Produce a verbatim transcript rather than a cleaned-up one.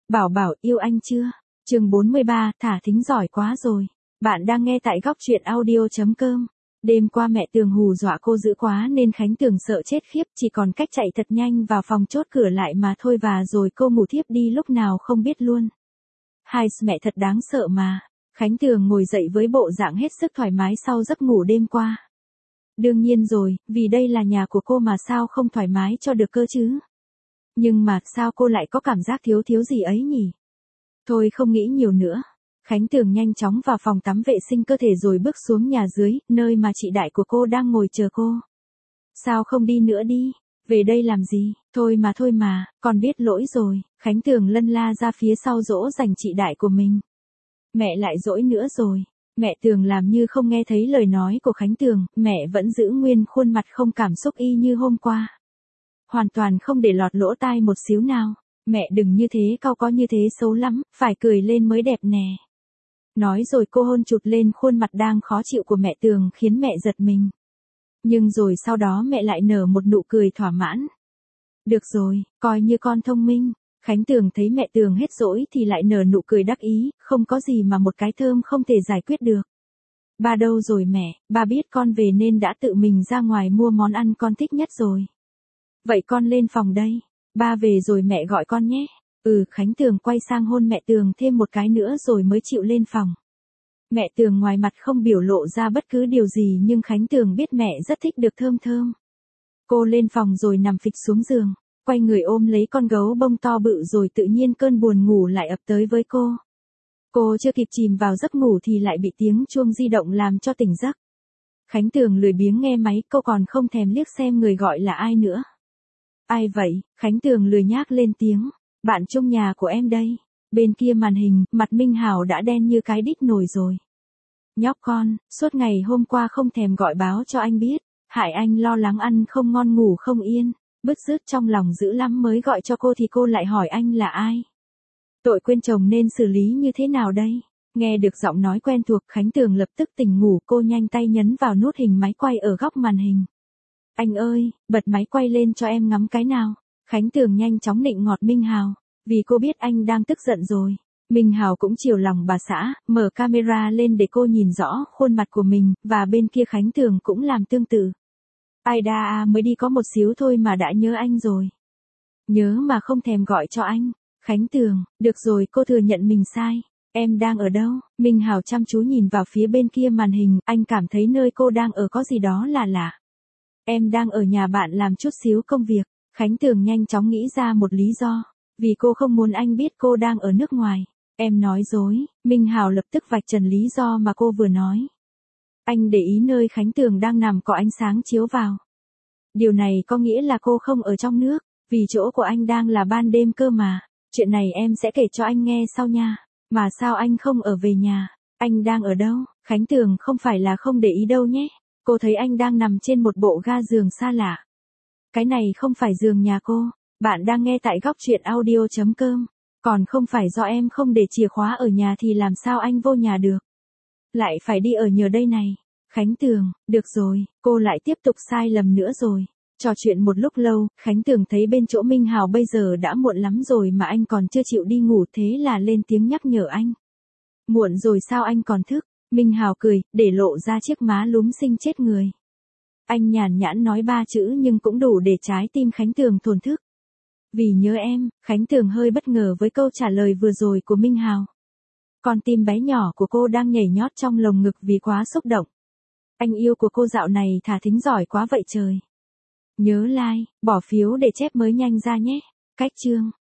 Bảo Bảo yêu anh chưa? Chương bốn mươi ba, thả thính giỏi quá rồi. Bạn đang nghe tại góc truyện audio chấm com. Đêm qua mẹ Tường hù dọa cô dữ quá nên Khánh Tường sợ chết khiếp, chỉ còn cách chạy thật nhanh vào phòng chốt cửa lại mà thôi, và rồi cô ngủ thiếp đi lúc nào không biết luôn. Hai mẹ thật đáng sợ mà. Khánh Tường ngồi dậy với bộ dạng hết sức thoải mái sau giấc ngủ đêm qua. Đương nhiên rồi, vì đây là nhà của cô mà sao không thoải mái cho được cơ chứ. Nhưng mà sao cô lại có cảm giác thiếu thiếu gì ấy nhỉ? Thôi không nghĩ nhiều nữa. Khánh Tường nhanh chóng vào phòng tắm vệ sinh cơ thể rồi bước xuống nhà dưới, nơi mà chị đại của cô đang ngồi chờ cô. Sao không đi nữa đi? Về đây làm gì? Thôi mà thôi mà, con biết lỗi rồi. Khánh Tường lân la ra phía sau dỗ dành chị đại của mình. Mẹ lại dỗi nữa rồi. Mẹ Tường làm như không nghe thấy lời nói của Khánh Tường, mẹ vẫn giữ nguyên khuôn mặt không cảm xúc y như hôm qua. Hoàn toàn không để lọt lỗ tai một xíu nào. Mẹ đừng như thế, cau có như thế xấu lắm, phải cười lên mới đẹp nè. Nói rồi cô hôn chụt lên khuôn mặt đang khó chịu của mẹ Tường khiến mẹ giật mình. Nhưng rồi sau đó mẹ lại nở một nụ cười thỏa mãn. Được rồi, coi như con thông minh. Khánh Tường thấy mẹ Tường hết dỗi thì lại nở nụ cười đắc ý, không có gì mà một cái thơm không thể giải quyết được. Ba đâu rồi mẹ? Ba biết con về nên đã tự mình ra ngoài mua món ăn con thích nhất rồi. Vậy con lên phòng đây. Ba về rồi mẹ gọi con nhé. Ừ, Khánh Tường quay sang hôn mẹ Tường thêm một cái nữa rồi mới chịu lên phòng. Mẹ Tường ngoài mặt không biểu lộ ra bất cứ điều gì nhưng Khánh Tường biết mẹ rất thích được thơm thơm. Cô lên phòng rồi nằm phịch xuống giường, quay người ôm lấy con gấu bông to bự rồi tự nhiên cơn buồn ngủ lại ập tới với cô. Cô chưa kịp chìm vào giấc ngủ thì lại bị tiếng chuông di động làm cho tỉnh giấc. Khánh Tường lười biếng nghe máy, cô còn không thèm liếc xem người gọi là ai nữa. Ai vậy? Khánh Tường lười nhác lên tiếng. Bạn trong nhà của em đây. Bên kia màn hình, mặt Minh Hào đã đen như cái đít nồi rồi. Nhóc con, suốt ngày hôm qua không thèm gọi báo cho anh biết. Hại anh lo lắng ăn không ngon ngủ không yên. Bứt rứt trong lòng dữ lắm mới gọi cho cô thì cô lại hỏi anh là ai. Tội quên chồng nên xử lý như thế nào đây? Nghe được giọng nói quen thuộc, Khánh Tường lập tức tỉnh ngủ, cô nhanh tay nhấn vào nút hình máy quay ở góc màn hình. Anh ơi, bật máy quay lên cho em ngắm cái nào. Khánh Tường nhanh chóng nịnh ngọt Minh Hào, vì cô biết anh đang tức giận rồi. Minh Hào cũng chiều lòng bà xã, mở camera lên để cô nhìn rõ khuôn mặt của mình, và bên kia Khánh Tường cũng làm tương tự. Ai đa mới đi có một xíu thôi mà đã nhớ anh rồi. Nhớ mà không thèm gọi cho anh. Khánh Tường, được rồi, cô thừa nhận mình sai. Em đang ở đâu? Minh Hào chăm chú nhìn vào phía bên kia màn hình, anh cảm thấy nơi cô đang ở có gì đó là lạ. Em đang ở nhà bạn làm chút xíu công việc. Khánh Tường nhanh chóng nghĩ ra một lý do. Vì cô không muốn anh biết cô đang ở nước ngoài. Em nói dối. Minh Hào lập tức vạch trần lý do mà cô vừa nói. Anh để ý nơi Khánh Tường đang nằm có ánh sáng chiếu vào. Điều này có nghĩa là cô không ở trong nước. Vì chỗ của anh đang là ban đêm cơ mà. Chuyện này em sẽ kể cho anh nghe sau nha. Mà sao anh không ở về nhà? Anh đang ở đâu? Khánh Tường không phải là không để ý đâu nhé. Cô thấy anh đang nằm trên một bộ ga giường xa lạ. Cái này không phải giường nhà cô. Bạn đang nghe tại góc truyện audio chấm com. Còn không phải do em không để chìa khóa ở nhà thì làm sao anh vô nhà được. Lại phải đi ở nhờ đây này. Khánh Tường, được rồi, cô lại tiếp tục sai lầm nữa rồi. Trò chuyện một lúc lâu, Khánh Tường thấy bên chỗ Minh Hào bây giờ đã muộn lắm rồi mà anh còn chưa chịu đi ngủ, thế là lên tiếng nhắc nhở anh. Muộn rồi sao anh còn thức? Minh Hào cười, để lộ ra chiếc má lúm xinh chết người. Anh nhàn nhãn nói ba chữ nhưng cũng đủ để trái tim Khánh Tường thổn thức. Vì nhớ em. Khánh Tường hơi bất ngờ với câu trả lời vừa rồi của Minh Hào. Con tim bé nhỏ của cô đang nhảy nhót trong lồng ngực vì quá xúc động. Anh yêu của cô dạo này thả thính giỏi quá vậy trời. Nhớ like, bỏ phiếu để chép mới nhanh ra nhé. Cách chương.